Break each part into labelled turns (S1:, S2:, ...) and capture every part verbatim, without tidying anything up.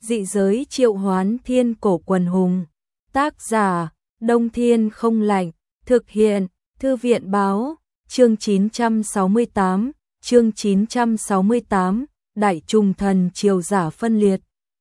S1: Dị giới triệu hoán thiên cổ quần hùng. Tác giả, Đông Thiên không lạnh. Thực hiện, Thư viện báo. Chương chín trăm sáu mươi tám, chương chín trăm sáu mươi tám, Đại Trùng Thần Triều giả phân liệt.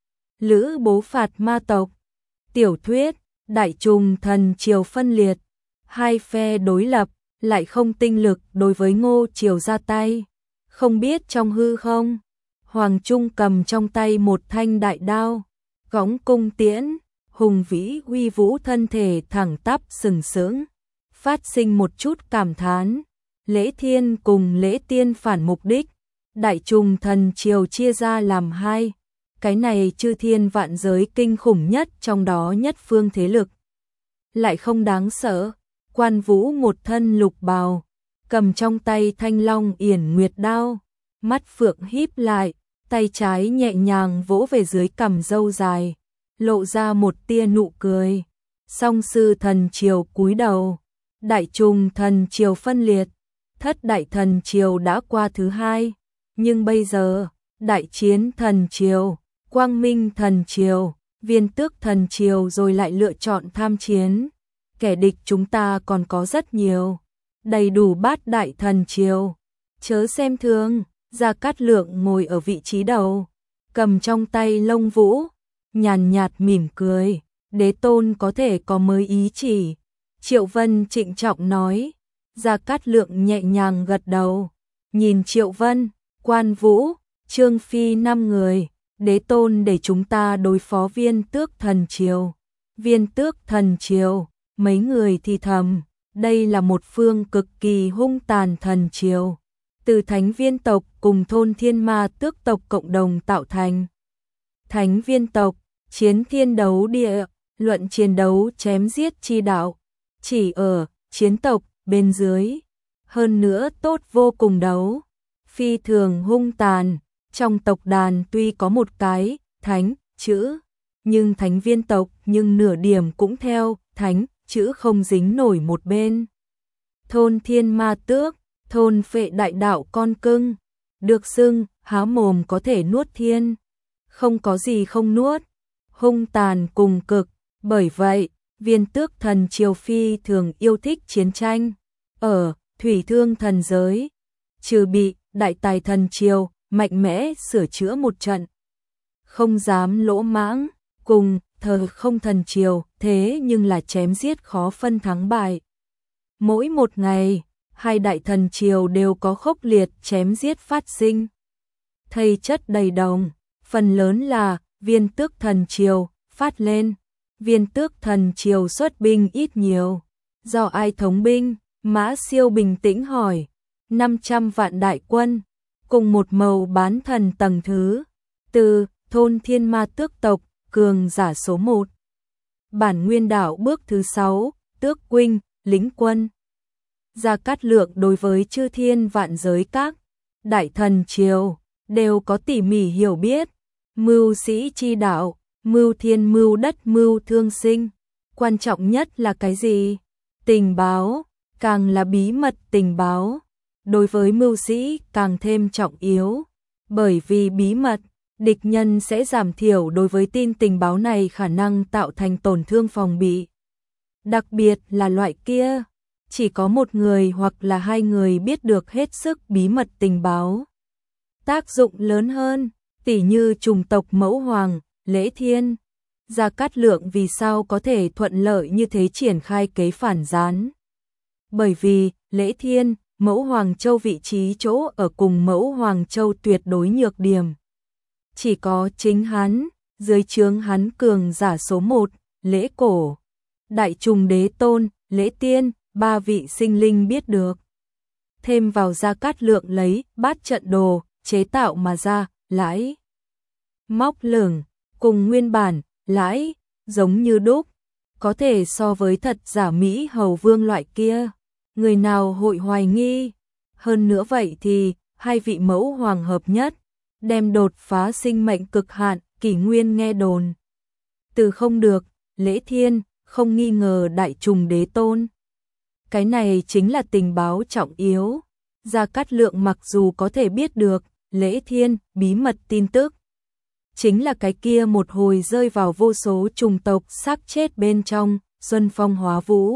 S1: Lữ Bố phạt ma tộc. Tiểu thuyết, Đại Trùng Thần Triều phân liệt. Hai phe đối lập, lại không tinh lực đối với Ngô Triều ra tay. Không biết trong hư không, Hoàng Trung cầm trong tay một thanh đại đao, gõng cung tiễn, hùng vĩ uy vũ thân thể thẳng tắp sừng sững, phát sinh một chút cảm thán. Lễ Thiên cùng Lễ Tiên phản mục đích, Đại Trùng Thần Triều chia ra làm hai, cái này chư thiên vạn giới kinh khủng nhất trong đó nhất phương thế lực. Lại không đáng sợ, Quan Vũ một thân lục bào, cầm trong tay thanh long yển nguyệt đao, mắt phượng híp lại, tay trái nhẹ nhàng vỗ về dưới cằm râu dài, lộ ra một tia nụ cười. Song sư thần triều cúi đầu, Đại Trùng Thần Triều phân liệt, thất đại thần triều đã qua thứ hai, nhưng bây giờ, Đại Chiến Thần Triều, Quang Minh Thần Triều, Viên Tước Thần Triều rồi lại lựa chọn tham chiến. Kẻ địch chúng ta còn có rất nhiều, đầy đủ bát đại thần triều. Chớ xem thường, Gia Cát Lượng ngồi ở vị trí đầu, cầm trong tay lông vũ, nhàn nhạt mỉm cười. Đế tôn có thể có mới ý chỉ. Triệu Vân trịnh trọng nói. Gia Cát Lượng nhẹ nhàng gật đầu, nhìn Triệu Vân, Quan Vũ, Trương Phi năm người. Đế tôn để chúng ta đối phó Viên Tước Thần Triều. Viên Tước Thần Triều, mấy người thì thầm, đây là một phương cực kỳ hung tàn thần triều, từ thánh viên tộc cùng thôn thiên ma tước tộc cộng đồng tạo thành. Thánh viên tộc, chiến thiên đấu địa, luận chiến đấu chém giết chi đạo, chỉ ở chiến tộc bên dưới, hơn nữa tốt vô cùng đấu, phi thường hung tàn. Trong tộc đàn tuy có một cái thánh chữ, nhưng thánh viên tộc nhưng nửa điểm cũng theo thánh chữ không dính nổi một bên. Thôn thiên ma tước, thôn phệ đại đạo con cưng, được xưng há mồm có thể nuốt thiên, không có gì không nuốt, hung tàn cùng cực. Bởi vậy, Viên Tước Thần Triều phi thường yêu thích chiến tranh. Ở Thủy Thương thần giới, trừ bị Đại Tài Thần Triều mạnh mẽ sửa chữa một trận, không dám lỗ mãng, cùng Thờ Không Thần Triều thế nhưng là chém giết khó phân thắng bại. Mỗi một ngày, hai đại thần triều đều có khốc liệt chém giết phát sinh. Thây chất đầy đồng, phần lớn là Viên Tước Thần Triều phát lên. Viên Tước Thần Triều xuất binh ít nhiều. Do ai thống binh? Mã Siêu bình tĩnh hỏi. năm trăm vạn đại quân, cùng một màu bán thần tầng thứ, từ thôn thiên ma tước tộc, cường giả số một. Bản nguyên đảo bước thứ sáu, Tước Huynh, lính quân. Gia Cát Lượng đối với chư thiên vạn giới các đại thần triều đều có tỉ mỉ hiểu biết. Mưu sĩ chi đạo, mưu thiên mưu đất mưu thương sinh. Quan trọng nhất là cái gì? Tình báo, càng là bí mật tình báo. Đối với mưu sĩ càng thêm trọng yếu. Bởi vì bí mật, địch nhân sẽ giảm thiểu đối với tin tình báo này khả năng tạo thành tổn thương phòng bị. Đặc biệt là loại kia, chỉ có một người hoặc là hai người biết được hết sức bí mật tình báo. Tác dụng lớn hơn, tỉ như chủng tộc Mẫu Hoàng, Lễ Thiên. Gia Cát Lượng vì sao có thể thuận lợi như thế triển khai kế phản gián? Bởi vì, Lễ Thiên, Mẫu Hoàng Châu vị trí chỗ ở cùng Mẫu Hoàng Châu tuyệt đối nhược điểm. Chỉ có chính hắn, dưới trướng hắn cường giả số một, Lễ Cổ, Đại Trùng Đế Tôn, Lễ Tiên, ba vị sinh linh biết được. Thêm vào Gia Cát Lượng lấy bát trận đồ, chế tạo mà ra, lãi. Móc lửng, cùng nguyên bản, lãi, giống như đúc, có thể so với thật giả Mỹ Hầu Vương loại kia. Người nào hội hoài nghi? Hơn nữa vậy thì, hai vị mẫu hoàng hợp nhất, đem đột phá sinh mệnh cực hạn, kỷ nguyên nghe đồn. Từ không được, Lễ Thiên, không nghi ngờ Đại Trùng Đế Tôn. Cái này chính là tình báo trọng yếu. Gia Cát Lượng mặc dù có thể biết được Lễ Thiên bí mật tin tức, chính là cái kia một hồi rơi vào vô số trùng tộc xác chết bên trong, xuân phong hóa vũ.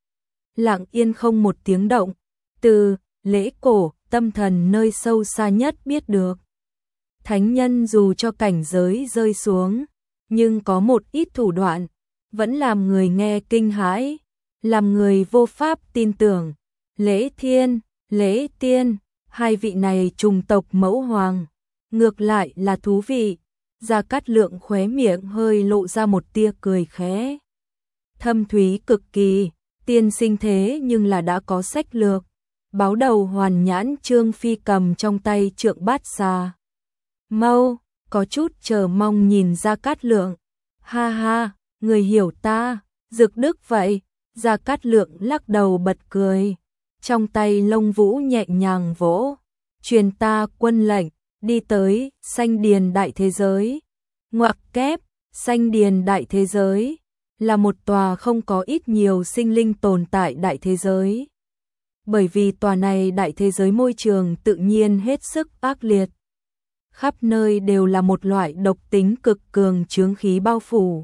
S1: Lặng yên không một tiếng động, từ lễ cổ, tâm thần nơi sâu xa nhất biết được. Thánh nhân dù cho cảnh giới rơi xuống, nhưng có một ít thủ đoạn, vẫn làm người nghe kinh hãi, làm người vô pháp tin tưởng. Lễ thiên, lễ tiên, hai vị này trùng tộc mẫu hoàng, ngược lại là thú vị. Gia Cát Lượng khóe miệng hơi lộ ra một tia cười khẽ. Thâm thúy cực kỳ, tiên sinh thế nhưng là đã có sách lược. Báo đầu hoàn nhãn Trương Phi cầm trong tay trượng bát xà mâu, có chút chờ mong nhìn Gia Cát Lượng. Ha ha, người hiểu ta, Dực Đức vậy. Gia Cát Lượng lắc đầu bật cười, trong tay lông vũ nhẹ nhàng vỗ, truyền ta quân lệnh, đi tới Xanh Điền Đại Thế Giới. Ngoặc kép, Xanh Điền Đại Thế Giới là một tòa không có ít nhiều sinh linh tồn tại đại thế giới. Bởi vì tòa này đại thế giới môi trường tự nhiên hết sức ác liệt. Khắp nơi đều là một loại độc tính cực cường chướng khí bao phủ.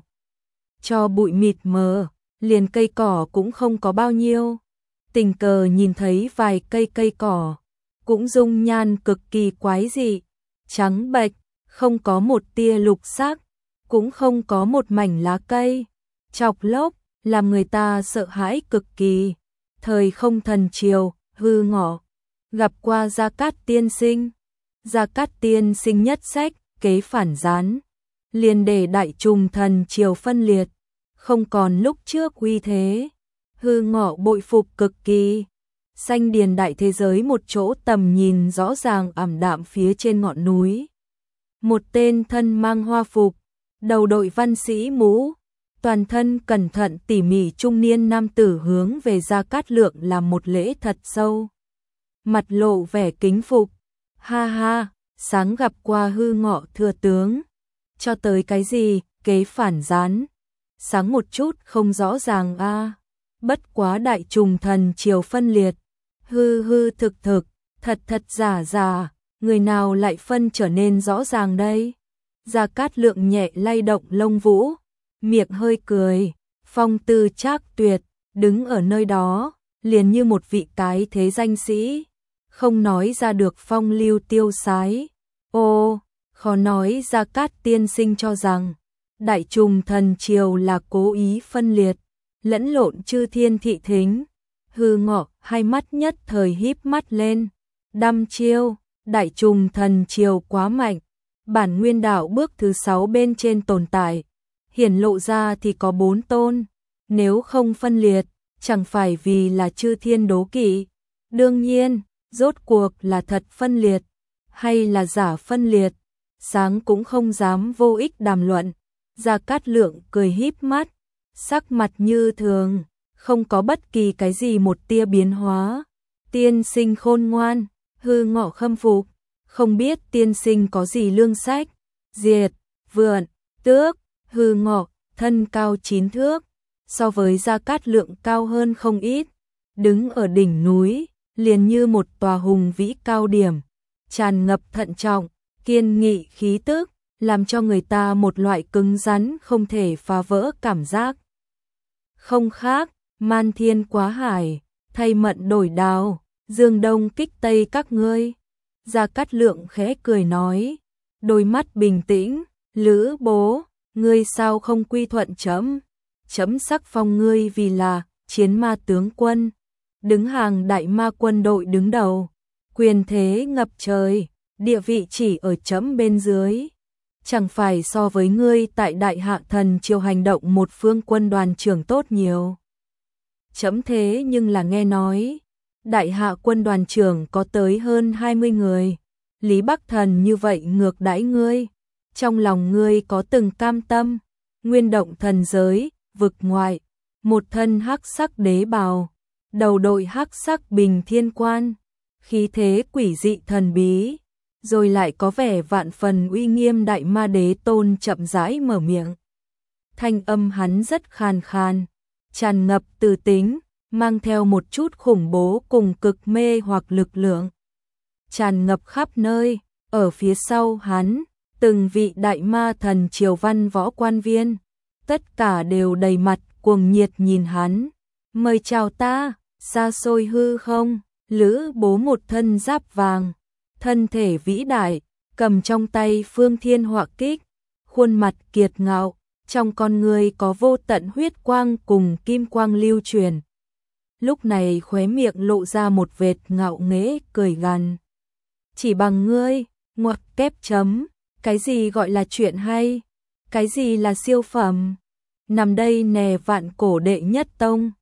S1: Cho bụi mịt mờ, liền cây cỏ cũng không có bao nhiêu. Tình cờ nhìn thấy vài cây cây cỏ, cũng dung nhan cực kỳ quái dị, trắng bệch, không có một tia lục sắc, cũng không có một mảnh lá cây, chọc lốc, làm người ta sợ hãi cực kỳ. Thời không thần triều, hư ngọ, gặp qua Gia Cát tiên sinh. Gia Cát tiên sinh nhất sách, kế phản gián, liền để đại trùng thần triều phân liệt, không còn lúc trước uy thế. Hư ngọ bội phục cực kỳ. Xanh Điền Đại Thế Giới một chỗ tầm nhìn rõ ràng ảm đạm phía trên ngọn núi. Một tên thân mang hoa phục, đầu đội văn sĩ mũ, toàn thân cẩn thận tỉ mỉ trung niên nam tử hướng về Gia Cát Lượng làm một lễ thật sâu. Mặt lộ vẻ kính phục. Ha ha, sáng gặp qua hư ngọ thừa tướng. Cho tới cái gì, kế phản gián. Sáng một chút không rõ ràng a à. Bất quá đại trùng thần triều phân liệt. Hư hư thực thực, thật thật giả giả, người nào lại phân trở nên rõ ràng đây? Gia Cát Lượng nhẹ lay động lông vũ, miệng hơi cười, phong tư trác tuyệt, đứng ở nơi đó, liền như một vị cái thế danh sĩ, không nói ra được phong lưu tiêu sái. Ô, khó nói Gia Cát tiên sinh cho rằng, đại trùng thần triều là cố ý phân liệt, lẫn lộn chư thiên thị thính. Hư ngọ, hai mắt nhất thời híp mắt lên, đăm chiêu, đại trùng thần triều quá mạnh, bản nguyên đạo bước thứ sáu bên trên tồn tại, hiển lộ ra thì có bốn tôn, nếu không phân liệt, chẳng phải vì là chư thiên đố kỵ. Đương nhiên, rốt cuộc là thật phân liệt, hay là giả phân liệt, sáng cũng không dám vô ích đàm luận. Gia Cát Lượng cười híp mắt, sắc mặt như thường, không có bất kỳ cái gì một tia biến hóa. Tiên sinh khôn ngoan, hư ngọ khâm phục, không biết tiên sinh có gì lương sách. Diệt, vượn, tước, hư ngọ, thân cao chín thước, so với Gia Cát Lượng cao hơn không ít, đứng ở đỉnh núi, liền như một tòa hùng vĩ cao điểm, tràn ngập thận trọng, kiên nghị khí tức, làm cho người ta một loại cứng rắn không thể phá vỡ cảm giác. Không khác, man thiên quá hải, thay mận đổi đào, dương đông kích tây các ngươi. Gia Cát Lượng khẽ cười nói, đôi mắt bình tĩnh, Lữ bố, ngươi sao không quy thuận chấm? Chấm sắc phong ngươi vì là chiến ma tướng quân, đứng hàng đại ma quân đội đứng đầu, quyền thế ngập trời, địa vị chỉ ở chấm bên dưới. Chẳng phải so với ngươi tại đại hạ thần triều hành động một phương quân đoàn trưởng tốt nhiều. Chấm thế nhưng là nghe nói, đại hạ quân đoàn trưởng có tới hơn hai mươi người. Lý Bắc Thần như vậy ngược đãi ngươi, trong lòng ngươi có từng cam tâm? Nguyên động thần giới, vực ngoại, một thân hắc sắc đế bào, đầu đội hắc sắc bình thiên quan, khí thế quỷ dị thần bí, rồi lại có vẻ vạn phần uy nghiêm đại ma đế tôn chậm rãi mở miệng. Thanh âm hắn rất khàn khàn, tràn ngập từ tính, mang theo một chút khủng bố cùng cực mê hoặc lực lượng. Tràn ngập khắp nơi, ở phía sau hắn, từng vị đại ma thần triều văn võ quan viên, tất cả đều đầy mặt cuồng nhiệt nhìn hắn. Mời chào ta, xa xôi hư không, Lữ Bố một thân giáp vàng, thân thể vĩ đại, cầm trong tay phương thiên họa kích, khuôn mặt kiệt ngạo, trong con người có vô tận huyết quang cùng kim quang lưu truyền. Lúc này khóe miệng lộ ra một vệt ngạo nghễ cười gằn. Chỉ bằng ngươi, ngoặc kép chấm, cái gì gọi là chuyện hay, cái gì là siêu phẩm, nằm đây nè vạn cổ đệ nhất tông,